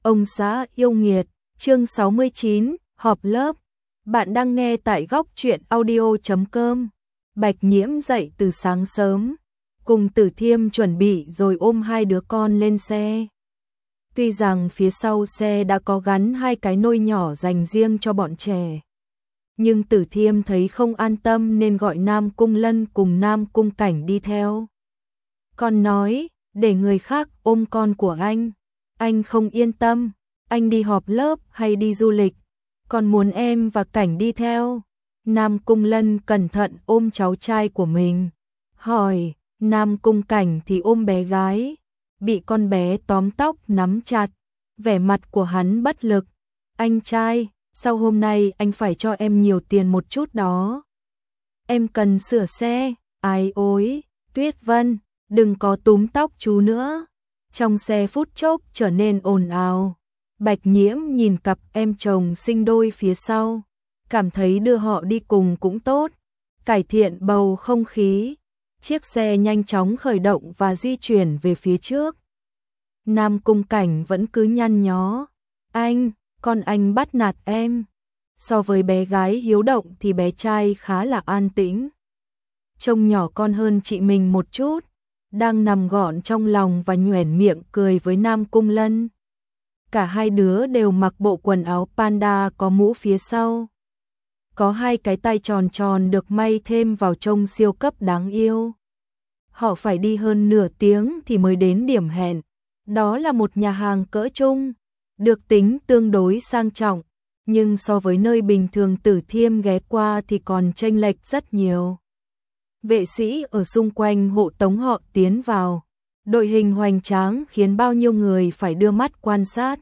Ông xã yêu nghiệt, chương 69, họp lớp. Bạn đang nghe tại góc truyện audio.com. Bạch Nhiễm dậy từ sáng sớm, cùng Tử Thiêm chuẩn bị rồi ôm hai đứa con lên xe. Tuy rằng phía sau xe đã có gắn hai cái nôi nhỏ dành riêng cho bọn trẻ, nhưng Tử Thiêm thấy không an tâm nên gọi Nam Cung Lân cùng Nam Cung Cảnh đi theo. Con nói, để người khác ôm con của anh không yên tâm, anh đi họp lớp hay đi du lịch, còn muốn em và Cảnh đi theo. Nam Cung Lân cẩn thận ôm cháu trai của mình, hỏi, Nam Cung Cảnh thì ôm bé gái, bị con bé tóm tóc nắm chặt, vẻ mặt của hắn bất lực. Anh trai, sau hôm nay anh phải cho em nhiều tiền một chút đó. Em cần sửa xe, ai ối, Tuyết Vân, đừng có túm tóc chú nữa. Trong xe phút chốc trở nên ồn ào. Bạch Nhiễm nhìn cặp em chồng sinh đôi phía sau, cảm thấy đưa họ đi cùng cũng tốt, cải thiện bầu không khí. Chiếc xe nhanh chóng khởi động và di chuyển về phía trước. Nam Cung Cảnh vẫn cứ nhăn nhó, con anh bắt nạt em. So với bé gái hiếu động thì bé trai khá là an tĩnh, trông nhỏ con hơn chị mình một chút, đang nằm gọn trong lòng và nhoẻn miệng cười với Nam Cung Lân. Cả hai đứa đều mặc bộ quần áo panda có mũ phía sau, có hai cái tai tròn tròn được may thêm vào trông siêu cấp đáng yêu. Họ phải đi hơn nửa tiếng thì mới đến điểm hẹn. Đó là một nhà hàng cỡ trung, được tính tương đối sang trọng, nhưng so với nơi bình thường Tử Thiêm ghé qua thì còn chênh lệch rất nhiều. Vệ sĩ ở xung quanh hộ tống họ tiến vào, đội hình hoành tráng khiến bao nhiêu người phải đưa mắt quan sát.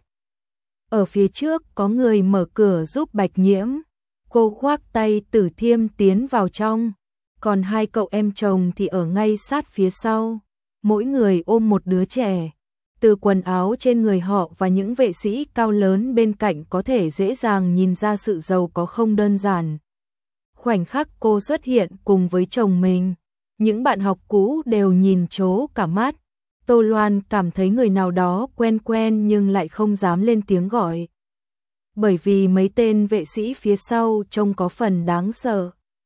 Ở phía trước có người mở cửa giúp Bạch Nhiễm, cô khoác tay Tử Thiêm tiến vào trong, còn hai cậu em chồng thì ở ngay sát phía sau, mỗi người ôm một đứa trẻ. Từ quần áo trên người họ và những vệ sĩ cao lớn bên cạnh có thể dễ dàng nhìn ra sự giàu có không đơn giản. Khoảnh khắc cô xuất hiện cùng với chồng mình, những bạn học cũ đều nhìn trố cả mắt. Tô Loan cảm thấy người nào đó quen quen nhưng lại không dám lên tiếng gọi, bởi vì mấy tên vệ sĩ phía sau trông có phần đáng sợ.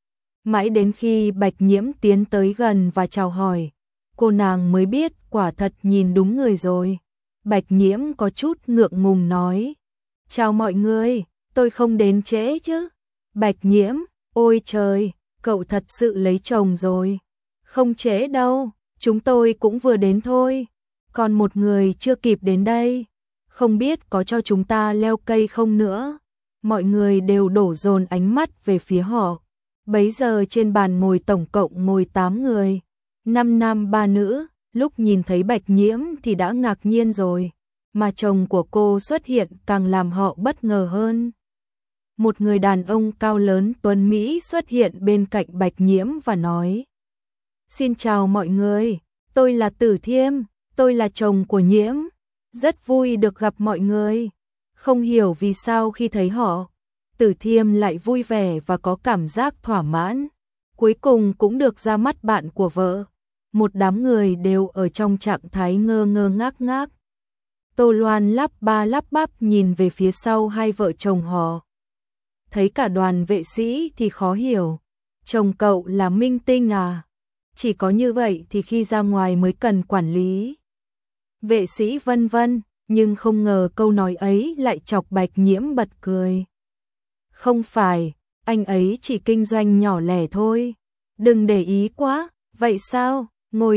Mãi đến khi Bạch Nhiễm tiến tới gần và chào hỏi, cô nàng mới biết quả thật nhìn đúng người rồi. Bạch Nhiễm có chút ngượng ngùng nói, chào mọi người, tôi không đến trễ chứ. Bạch Nhiễm, ôi trời, cậu thật sự lấy chồng rồi. Không trễ đâu, chúng tôi cũng vừa đến thôi. Còn một người chưa kịp đến đây, không biết có cho chúng ta leo cây không nữa. Mọi người đều đổ dồn ánh mắt về phía họ. Bấy giờ trên bàn ngồi tổng cộng ngồi 8 người, 5 nam 3 nữ. Lúc nhìn thấy Bạch Nhiễm thì đã ngạc nhiên rồi, mà chồng của cô xuất hiện càng làm họ bất ngờ hơn. Một người đàn ông cao lớn tuấn Mỹ xuất hiện bên cạnh Bạch Nhiễm và nói, xin chào mọi người, tôi là Tử Thiêm, tôi là chồng của Nhiễm, rất vui được gặp mọi người. Không hiểu vì sao khi thấy họ, Tử Thiêm lại vui vẻ và có cảm giác thỏa mãn, cuối cùng cũng được ra mắt bạn của vợ. Một đám người đều ở trong trạng thái ngơ ngơ ngác ngác. Tô Loan lắp ba lắp bắp nhìn về phía sau hai vợ chồng họ. Thấy cả đoàn vệ sĩ thì khó hiểu. Chồng cậu là minh tinh à? Chỉ có như vậy thì khi ra ngoài mới cần quản lý. Vệ sĩ vân vân, nhưng không ngờ câu nói ấy lại chọc Bạch Nhiễm bật cười. Không phải, anh ấy chỉ kinh doanh nhỏ lẻ thôi. Đừng để ý quá, vậy sao?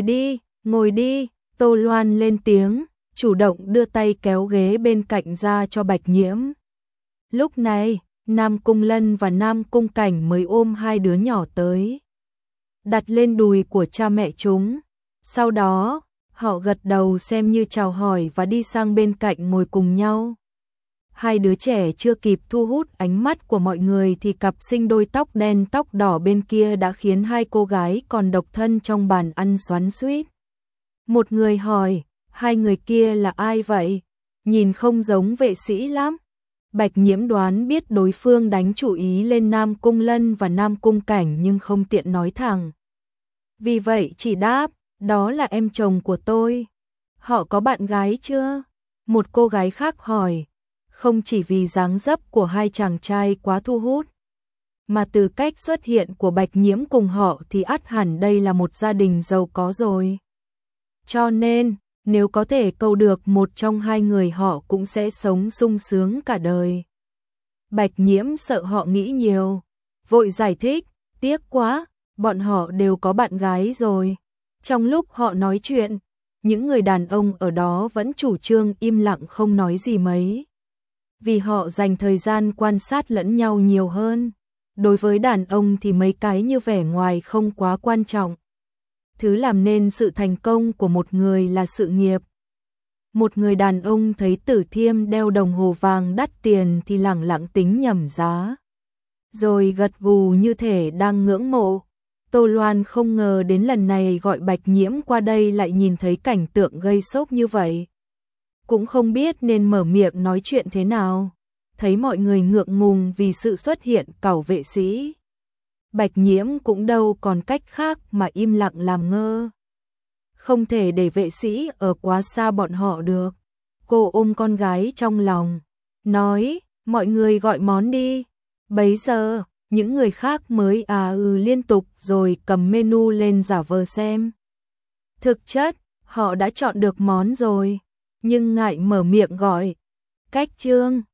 Ngồi đi, Tô Loan lên tiếng, chủ động đưa tay kéo ghế bên cạnh ra cho Bạch Nhiễm. Lúc này, Nam Cung Lân và Nam Cung Cảnh mới ôm hai đứa nhỏ tới, đặt lên đùi của cha mẹ chúng. Sau đó, họ gật đầu xem như chào hỏi và đi sang bên cạnh ngồi cùng nhau. Hai đứa trẻ chưa kịp thu hút ánh mắt của mọi người thì cặp sinh đôi tóc đen tóc đỏ bên kia đã khiến hai cô gái còn độc thân trong bàn ăn xoắn xuýt. Một người hỏi, hai người kia là ai vậy? Nhìn không giống vệ sĩ lắm. Bạch Nhiễm đoán biết đối phương đánh chủ ý lên Nam Cung Lân và Nam Cung Cảnh nhưng không tiện nói thẳng. Vì vậy chỉ đáp, đó là em chồng của tôi. Họ có bạn gái chưa? Một cô gái khác hỏi, không chỉ vì dáng dấp của hai chàng trai quá thu hút, mà từ cách xuất hiện của Bạch Nhiễm cùng họ thì ắt hẳn đây là một gia đình giàu có rồi. Cho nên, nếu có thể câu được một trong hai người họ cũng sẽ sống sung sướng cả đời. Bạch Nhiễm sợ họ nghĩ nhiều, vội giải thích, tiếc quá, bọn họ đều có bạn gái rồi. Trong lúc họ nói chuyện, những người đàn ông ở đó vẫn chủ trương im lặng không nói gì mấy. Vì họ dành thời gian quan sát lẫn nhau nhiều hơn. Đối với đàn ông thì mấy cái như vẻ ngoài không quá quan trọng. Thứ làm nên sự thành công của một người là sự nghiệp. Một người đàn ông thấy Tử Thiêm đeo đồng hồ vàng đắt tiền thì lẳng lặng tính nhẩm giá. Rồi gật gù như thể đang ngưỡng mộ. Tô Loan không ngờ đến lần này gọi Bạch Nhiễm qua đây lại nhìn thấy cảnh tượng gây sốc như vậy. Cũng không biết nên mở miệng nói chuyện thế nào. Thấy mọi người ngượng ngùng vì sự xuất hiện cẩu vệ sĩ. Bạch Nhiễm cũng đâu còn cách khác mà im lặng làm ngơ. Không thể để vệ sĩ ở quá xa bọn họ được. Cô ôm con gái trong lòng, nói, mọi người gọi món đi. Bấy giờ, những người khác mới liên tục rồi cầm menu lên giả vờ xem. Thực chất, họ đã chọn được món rồi, nhưng ngại mở miệng gọi. Cách chương